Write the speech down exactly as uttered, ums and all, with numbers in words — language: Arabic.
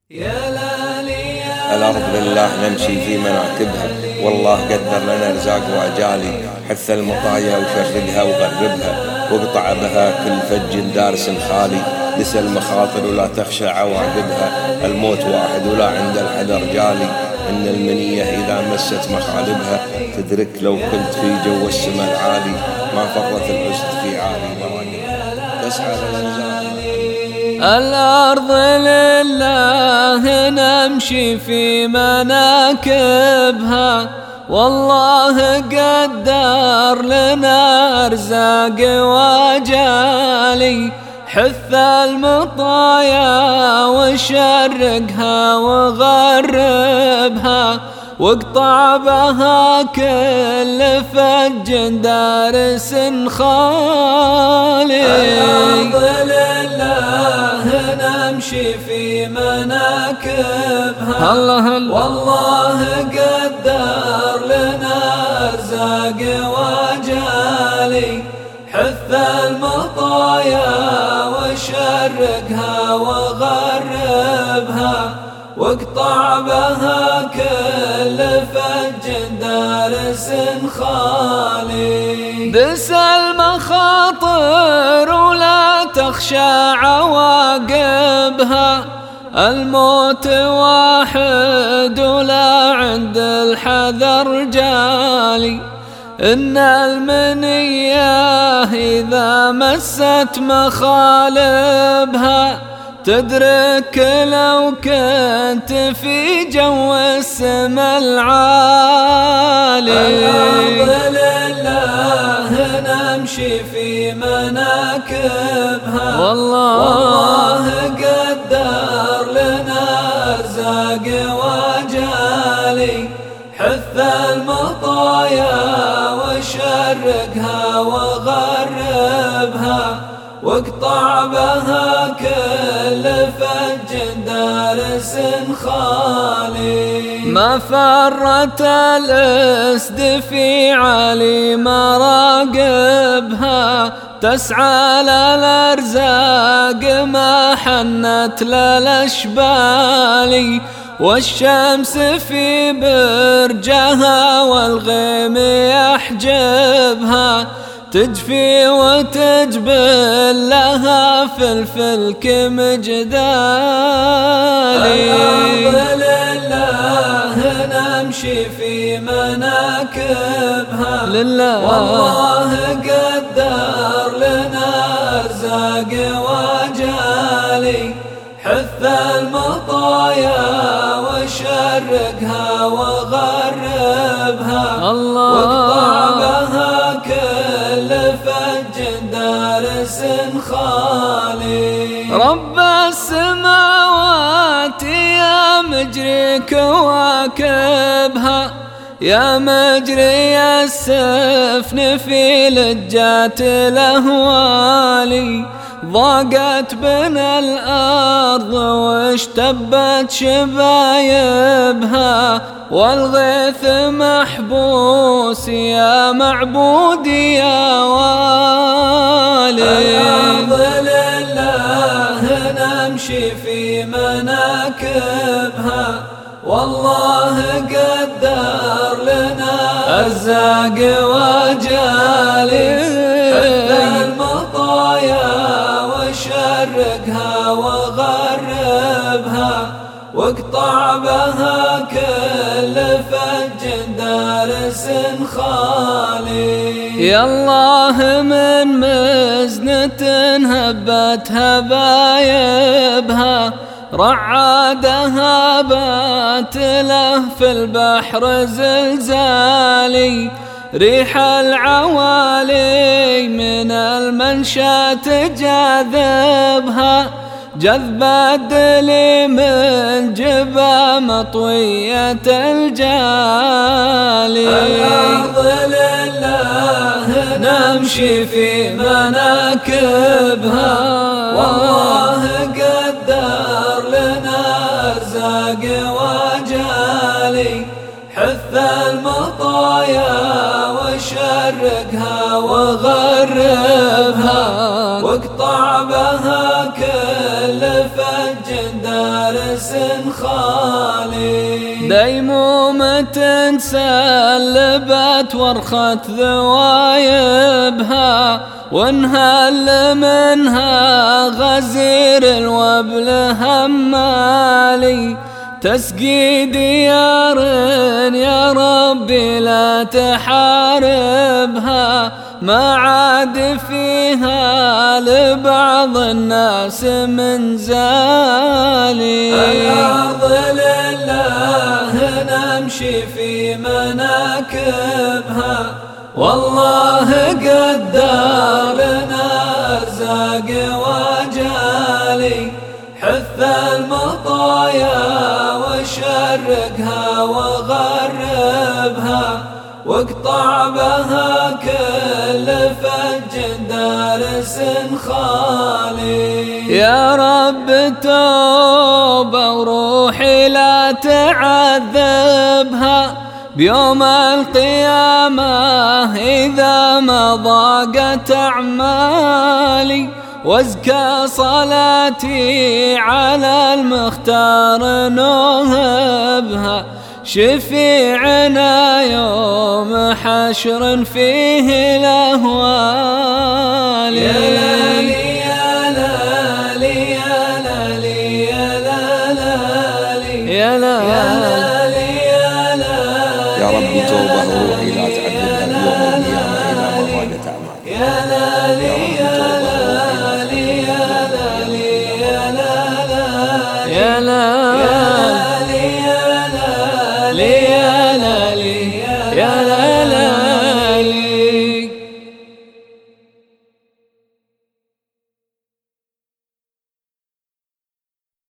الأرض لله نمشي في مناكبها، والله قدر لنا رزاق وأجالي. حث المطايا وشردها وغربها، واقطع بها كل فج دارس خالي. نسى المخاطر ولا تخشى عواقبها، الموت واحد ولا عند الحذر جالي. إن المنية إذا مست مخالبها، تدرك لو كنت في جو السما العالي. ما فرت الأسد في عالي مراقبها، تسعى للأنزال. الأرض لله نمشي في مناكبها، والله قدر لنا أرزاق وأجالي. حث المطايا وشرقها وغربها، واقطع بها كل فج دارس خالي. الأرض لله نمشي في مناكبها، الله الله والله قدر لنا أرزاق وأجالي. حث المطايا وشرقها وغربها، واقطع بها كل فج دارس خالي. دس المخاطر ولا تخشى عواقبها، الموت واحد ولا عند الحذر جالي. إن المنية إذا مست مخالبها، تدرك لو كنت في جو السما العالي. الأرض لله نمشي في مناكبها، والله, والله قدر لنا أرزاق وأجالي. حث المطايا وشرقها وغربها، واقطع بها كل فج دارس خالي. ما فرت الأسد في عالي مراقبها، تسعى للأرزاق ما حنت للأشبال. والشمس في برجها والغيم يحجبها، تجفي وتجبل لها في الفلك مجدالي. الأرض لله نمشي في مناكبها، لله والله قدر لنا أرزاق وأجالي. حث المطايا وشرقها وغربها، الله واقطع بها كل فج دارس خالي. رب السماوات يا مجري كواكبها، يا مجري السفن في لجات الأهوالي. ضاقت بنا الأرض واشتبت شبايبها، والغيث محبوس يا معبودي يا والي. الأرض لله نمشي في مناكبها، والله قدر لنا أرزاق وأجالي. حث المطايا وشرقها وغربها، واقطع بها كل فج دارس خالي. يا الله من مزنة هبت هبايبها، رعادها بات له في البحر زلزالي. ريح العوالي من المنشا تجاذبها، جذب الدلي من جبا مطوية الجالي. الأرض لله نمشي في مناكبها، والله قدر لنا أرزاق وأجالي. حث المطايا وشرقها وغربها، واقطع بها كل فج دارس خالي. ديمومة سلبت ورخة ذوايبها وانهل منها غزير الوبل همالي. تسقي ديار يا ربي لا تحاربها ما عاد فيها لبعض الناس من زالي. الأرض لله نمشي في مناكبها والله قدر لنا أرزاق وجالي. حث المطايا وشرقها وغربها واقطع بها كل فج دارس خالي. يا رب توبة وروحي لا تعذبها بيوم القيامة إذا ما ضاقت أعمالي. وازكى صلاتي على المختار نوهبها شفيعنا يوم حشر فيه الأهوال. يا لالي يا لالي يا لالي يا لالي يا لالي يا لالي. يا رب توبة وروحي لا تعذبها بيوم القيامة إذا ما ضاقت أعمالي. يا لالي يا لالي يا لالي يا لالي يا لالي.